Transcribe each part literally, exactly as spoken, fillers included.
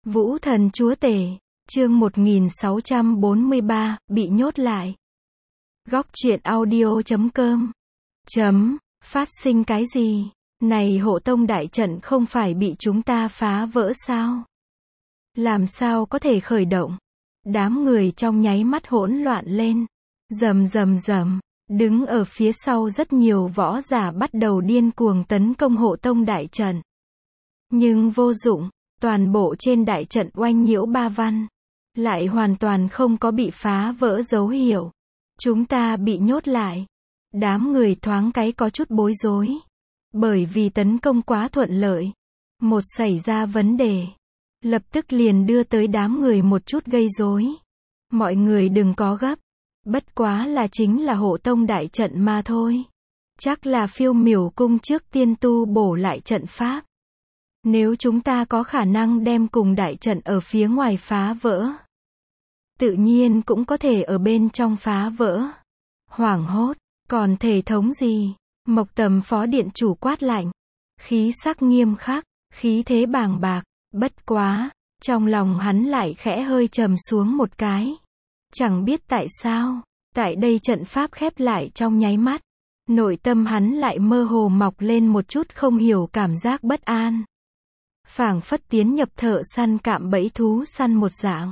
Vũ thần chúa tể, chương một nghìn sáu trăm bốn mươi ba, bị nhốt lại. Góc truyện audio chấm com. Chấm, phát sinh cái gì? Này hộ tông đại trận không phải bị chúng ta phá vỡ sao? Làm sao có thể khởi động? Đám người trong nháy mắt hỗn loạn lên. Rầm rầm rầm, đứng ở phía sau rất nhiều võ giả bắt đầu điên cuồng tấn công hộ tông đại trận. Nhưng vô dụng, toàn bộ trên đại trận oanh nhiễu ba văn, lại hoàn toàn không có bị phá vỡ dấu hiệu. Chúng ta bị nhốt lại. Đám người thoáng cái có chút bối rối. Bởi vì tấn công quá thuận lợi. Một xảy ra vấn đề. Lập tức liền đưa tới đám người một chút gây rối. Mọi người đừng có gấp. Bất quá là chính là hộ tông đại trận mà thôi. Chắc là Phiêu Miểu cung trước tiên tu bổ lại trận pháp. Nếu chúng ta có khả năng đem cùng đại trận ở phía ngoài phá vỡ, tự nhiên cũng có thể ở bên trong phá vỡ. Hoảng hốt, còn thể thống gì? Mộc Tầm phó điện chủ quát lạnh. Khí sắc nghiêm khắc, khí thế bàng bạc. Bất quá, trong lòng hắn lại khẽ hơi trầm xuống một cái. Chẳng biết tại sao, tại đây trận pháp khép lại trong nháy mắt, nội tâm hắn lại mơ hồ mọc lên một chút không hiểu cảm giác bất an. Phảng phất tiến nhập thợ săn cạm bẫy thú săn một dạng.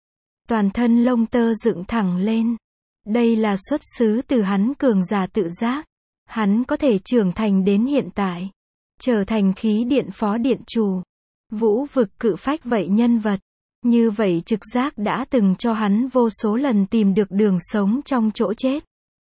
Toàn thân lông tơ dựng thẳng lên. Đây là xuất xứ từ hắn cường giả tự giác. Hắn có thể trưởng thành đến hiện tại. Trở thành khí điện phó điện chủ. Vũ vực cự phách vậy nhân vật. Như vậy trực giác đã từng cho hắn vô số lần tìm được đường sống trong chỗ chết.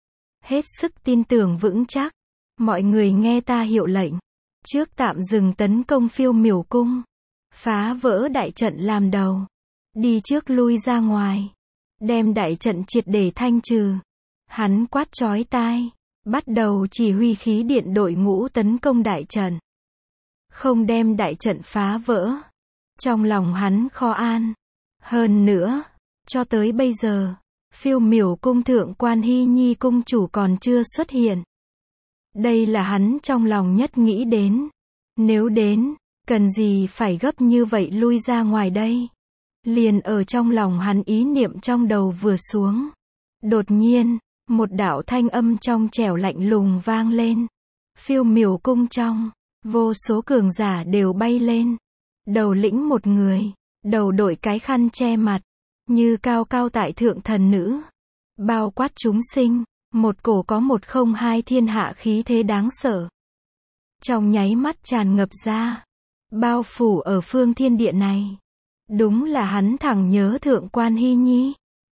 Hết sức tin tưởng vững chắc. Mọi người nghe ta hiệu lệnh. Trước tạm dừng tấn công Phiêu Miểu cung. Phá vỡ đại trận làm đầu. Đi trước lui ra ngoài. Đem đại trận triệt để thanh trừ. Hắn quát chói tai. Bắt đầu chỉ huy khí điện đội ngũ tấn công đại trận. Không đem đại trận phá vỡ. Trong lòng hắn khó an. Hơn nữa, cho tới bây giờ, Phiêu Miểu cung thượng quan Hy Nhi cung chủ còn chưa xuất hiện. Đây là hắn trong lòng nhất nghĩ đến. Nếu đến, cần gì phải gấp như vậy lui ra ngoài đây? Liền ở trong lòng hắn ý niệm trong đầu vừa xuống. Đột nhiên, một đạo thanh âm trong trẻo lạnh lùng vang lên. Phiêu Miểu cung trong, vô số cường giả đều bay lên. Đầu lĩnh một người, đầu đội cái khăn che mặt, như cao cao tại thượng thần nữ. Bao quát chúng sinh, một cổ có một không hai thiên hạ khí thế đáng sợ. Trong nháy mắt tràn ngập ra, bao phủ ở phương thiên địa này. Đúng là hắn thẳng nhớ thượng quan Hy Nhi.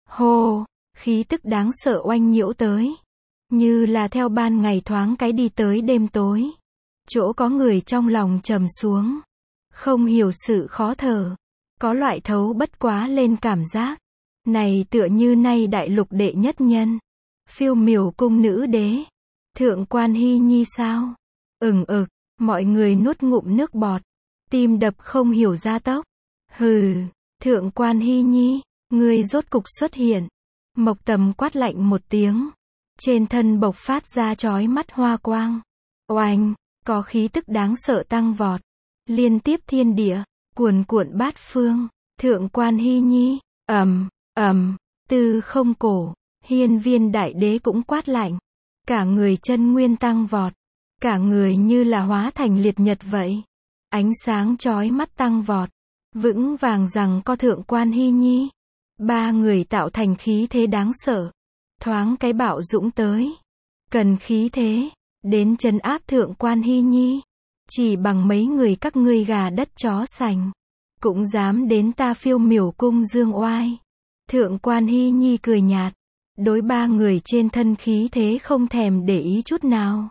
Hô, khí tức đáng sợ oanh nhiễu tới. Như là theo ban ngày thoáng cái đi tới đêm tối. Chỗ có người trong lòng trầm xuống. Không hiểu sự khó thở. Có loại thấu bất quá lên cảm giác. Này tựa như nay đại lục đệ nhất nhân. Phiêu Miểu cung nữ đế. Thượng quan Hy Nhi sao? Ừng ực, mọi người nuốt ngụm nước bọt. Tim đập không hiểu gia tốc. Hừ, thượng quan Hy Nhi, ngươi rốt cục xuất hiện. Mộc Tầm quát lạnh một tiếng. Trên thân bộc phát ra chói mắt hoa quang. Oanh, có khí tức đáng sợ tăng vọt. Liên tiếp thiên địa, cuồn cuộn bát phương. Thượng quan Hy Nhi, ầm, ầm, tư không cổ. Hiên viên đại đế cũng quát lạnh. Cả người chân nguyên tăng vọt. Cả người như là hóa thành liệt nhật vậy. Ánh sáng chói mắt tăng vọt. Vững vàng rằng có thượng quan Hy Nhi. Ba người tạo thành khí thế đáng sợ. Thoáng cái bạo dũng tới. Cần khí thế. Đến trấn áp thượng quan Hy Nhi. Chỉ bằng mấy người các ngươi gà đất chó sành. Cũng dám đến ta Phiêu Miểu cung dương oai. Thượng quan Hy Nhi cười nhạt. Đối ba người trên thân khí thế không thèm để ý chút nào.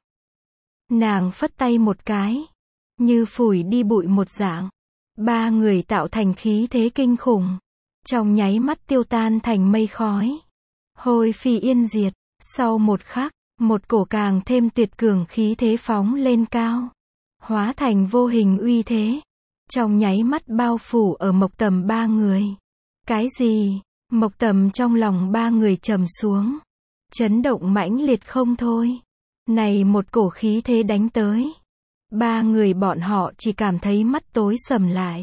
Nàng phất tay một cái. Như phủi đi bụi một dạng. Ba người tạo thành khí thế kinh khủng. Trong nháy mắt tiêu tan thành mây khói. Hôi phi yên diệt. Sau một khắc, một cổ càng thêm tuyệt cường khí thế phóng lên cao. Hóa thành vô hình uy thế. Trong nháy mắt bao phủ ở Mộc Tầm ba người. Cái gì? Mộc Tầm trong lòng ba người trầm xuống. Chấn động mãnh liệt không thôi. Này một cổ khí thế đánh tới. Ba người bọn họ chỉ cảm thấy mắt tối sầm lại.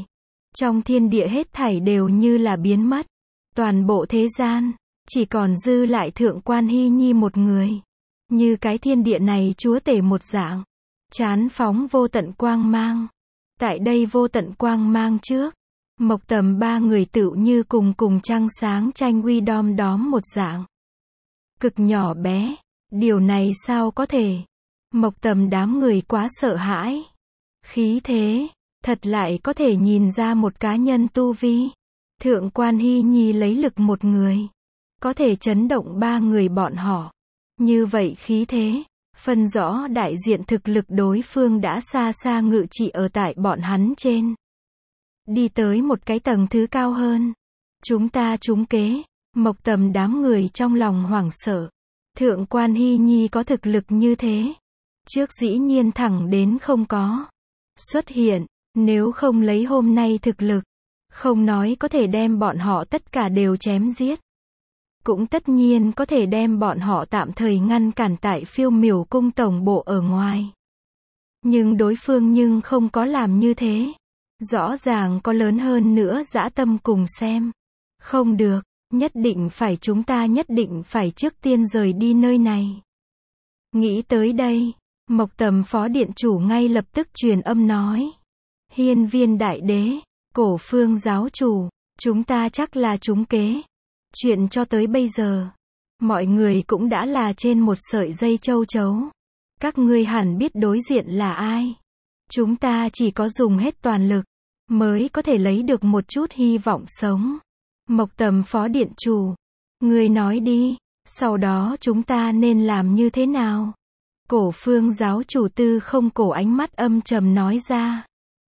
Trong thiên địa hết thảy đều như là biến mất. Toàn bộ thế gian, chỉ còn dư lại Thượng Quan Hy Nhi một người. Như cái thiên địa này chúa tể một dạng. Chán phóng vô tận quang mang. Tại đây vô tận quang mang trước, Mộc Tầm ba người tựu như cùng cùng trăng sáng tranh uy đom đóm một dạng. Cực nhỏ bé, điều này sao có thể? Mộc Tầm đám người quá sợ hãi. Khí thế, thật lại có thể nhìn ra một cá nhân tu vi. Thượng Quan Hy Nhi lấy lực một người, có thể chấn động ba người bọn họ. Như vậy khí thế, phân rõ đại diện thực lực đối phương đã xa xa ngự trị ở tại bọn hắn trên. Đi tới một cái tầng thứ cao hơn. Chúng ta trúng kế. Mộc Tầm đám người trong lòng hoảng sợ. Thượng Quan Hy Nhi có thực lực như thế. Trước dĩ nhiên thẳng đến không có xuất hiện. Nếu không lấy hôm nay thực lực, không nói có thể đem bọn họ tất cả đều chém giết. Cũng tất nhiên có thể đem bọn họ tạm thời ngăn cản tại Phiêu Miểu cung tổng bộ ở ngoài. Nhưng đối phương nhưng không có làm như thế. Rõ ràng có lớn hơn nữa dã tâm cùng xem. Không được, nhất định phải chúng ta nhất định phải trước tiên rời đi nơi này. Nghĩ tới đây, Mộc Tầm phó điện chủ ngay lập tức truyền âm nói. Hiên Viên đại đế, Cổ Phương giáo chủ, chúng ta chắc là trúng kế. Chuyện cho tới bây giờ, mọi người cũng đã là trên một sợi dây châu chấu. Các ngươi hẳn biết đối diện là ai. Chúng ta chỉ có dùng hết toàn lực, mới có thể lấy được một chút hy vọng sống. Mộc Tầm phó điện chủ, ngươi nói đi, sau đó chúng ta nên làm như thế nào? Cổ Phương giáo chủ Tư Không Cổ ánh mắt âm trầm nói ra.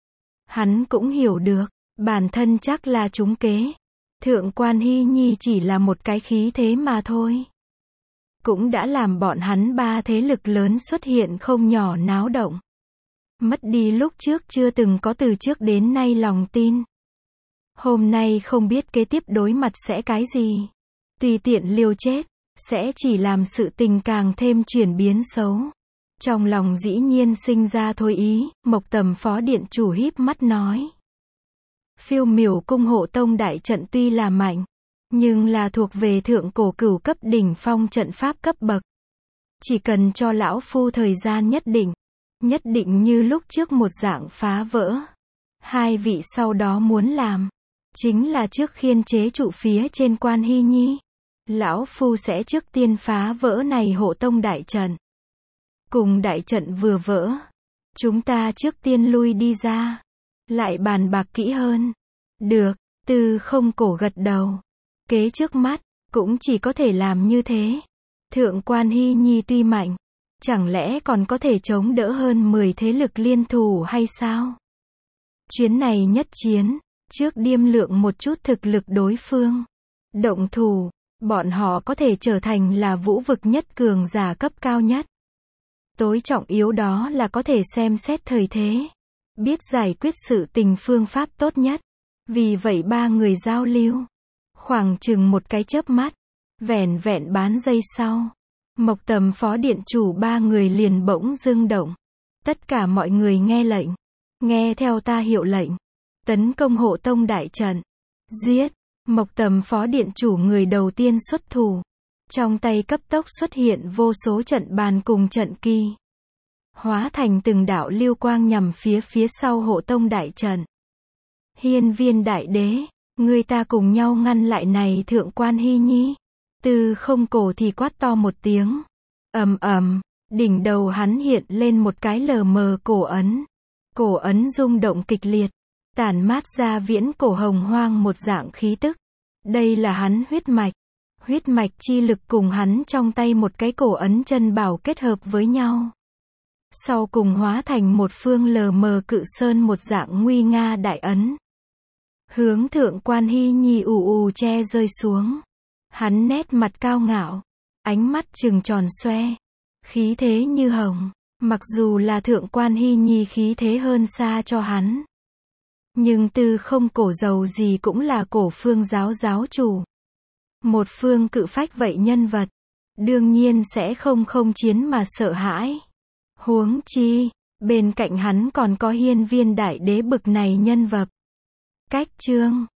Hắn cũng hiểu được, bản thân chắc là trúng kế. Thượng Quan Hy Nhi chỉ là một cái khí thế mà thôi. Cũng đã làm bọn hắn ba thế lực lớn xuất hiện không nhỏ náo động. Mất đi lúc trước chưa từng có từ trước đến nay lòng tin. Hôm nay không biết kế tiếp đối mặt sẽ cái gì. Tùy tiện liều chết, sẽ chỉ làm sự tình càng thêm chuyển biến xấu. Trong lòng dĩ nhiên sinh ra thôi ý, Mộc Tầm phó điện chủ híp mắt nói. Phiêu Miểu cung hộ tông đại trận tuy là mạnh, nhưng là thuộc về thượng cổ cửu cấp đỉnh phong trận pháp cấp bậc. Chỉ cần cho lão phu thời gian nhất định, nhất định như lúc trước một dạng phá vỡ. Hai vị sau đó muốn làm, chính là trước khiên chế trụ phía trên Quan Hy Nhi. Lão phu sẽ trước tiên phá vỡ này hộ tông đại trận. Cùng đại trận vừa vỡ, chúng ta trước tiên lui đi ra, lại bàn bạc kỹ hơn. Được, Tư Không Cổ gật đầu. Kế trước mắt, cũng chỉ có thể làm như thế. Thượng Quan Hy Nhi tuy mạnh, chẳng lẽ còn có thể chống đỡ hơn mười thế lực liên thủ hay sao? Chuyến này nhất chiến, trước điêm lượng một chút thực lực đối phương. Động thủ, bọn họ có thể trở thành là vũ vực nhất cường giả cấp cao nhất. Tối trọng yếu đó là có thể xem xét thời thế, biết giải quyết sự tình phương pháp tốt nhất. Vì vậy ba người giao lưu. Khoảng chừng một cái chớp mắt, vẻn vẹn bán giây sau, Mộc Tầm phó điện chủ ba người liền bỗng dưng động. Tất cả mọi người nghe lệnh, nghe theo ta hiệu lệnh, tấn công hộ tông đại trận. Giết! Mộc Tầm phó điện chủ người đầu tiên xuất thủ. Trong tay cấp tốc xuất hiện vô số trận bàn cùng trận kỳ, hóa thành từng đạo lưu quang nhằm phía phía sau hộ tông đại trận. Hiên Viên đại đế, người ta cùng nhau ngăn lại này Thượng Quan Hy Nhi. Tư Không Cổ thì quát to một tiếng. Ầm ầm, đỉnh đầu hắn hiện lên một cái lờ mờ cổ ấn. Cổ ấn rung động kịch liệt, tản mát ra viễn cổ hồng hoang một dạng khí tức. Đây là hắn huyết mạch. Huyết mạch chi lực cùng hắn trong tay một cái cổ ấn chân bảo kết hợp với nhau. Sau cùng hóa thành một phương lờ mờ cự sơn một dạng nguy nga đại ấn. Hướng Thượng Quan Hy Nhi ù ù che rơi xuống. Hắn nét mặt cao ngạo, ánh mắt trừng tròn xoe, khí thế như hồng. Mặc dù là Thượng Quan Hy Nhi khí thế hơn xa cho hắn, nhưng Tư Không Cổ giàu gì cũng là Cổ Phương giáo giáo chủ. Một phương cự phách vậy nhân vật, đương nhiên sẽ không không chiến mà sợ hãi. Huống chi, bên cạnh hắn còn có Hiên Viên đại đế bực này nhân vật. Cách chương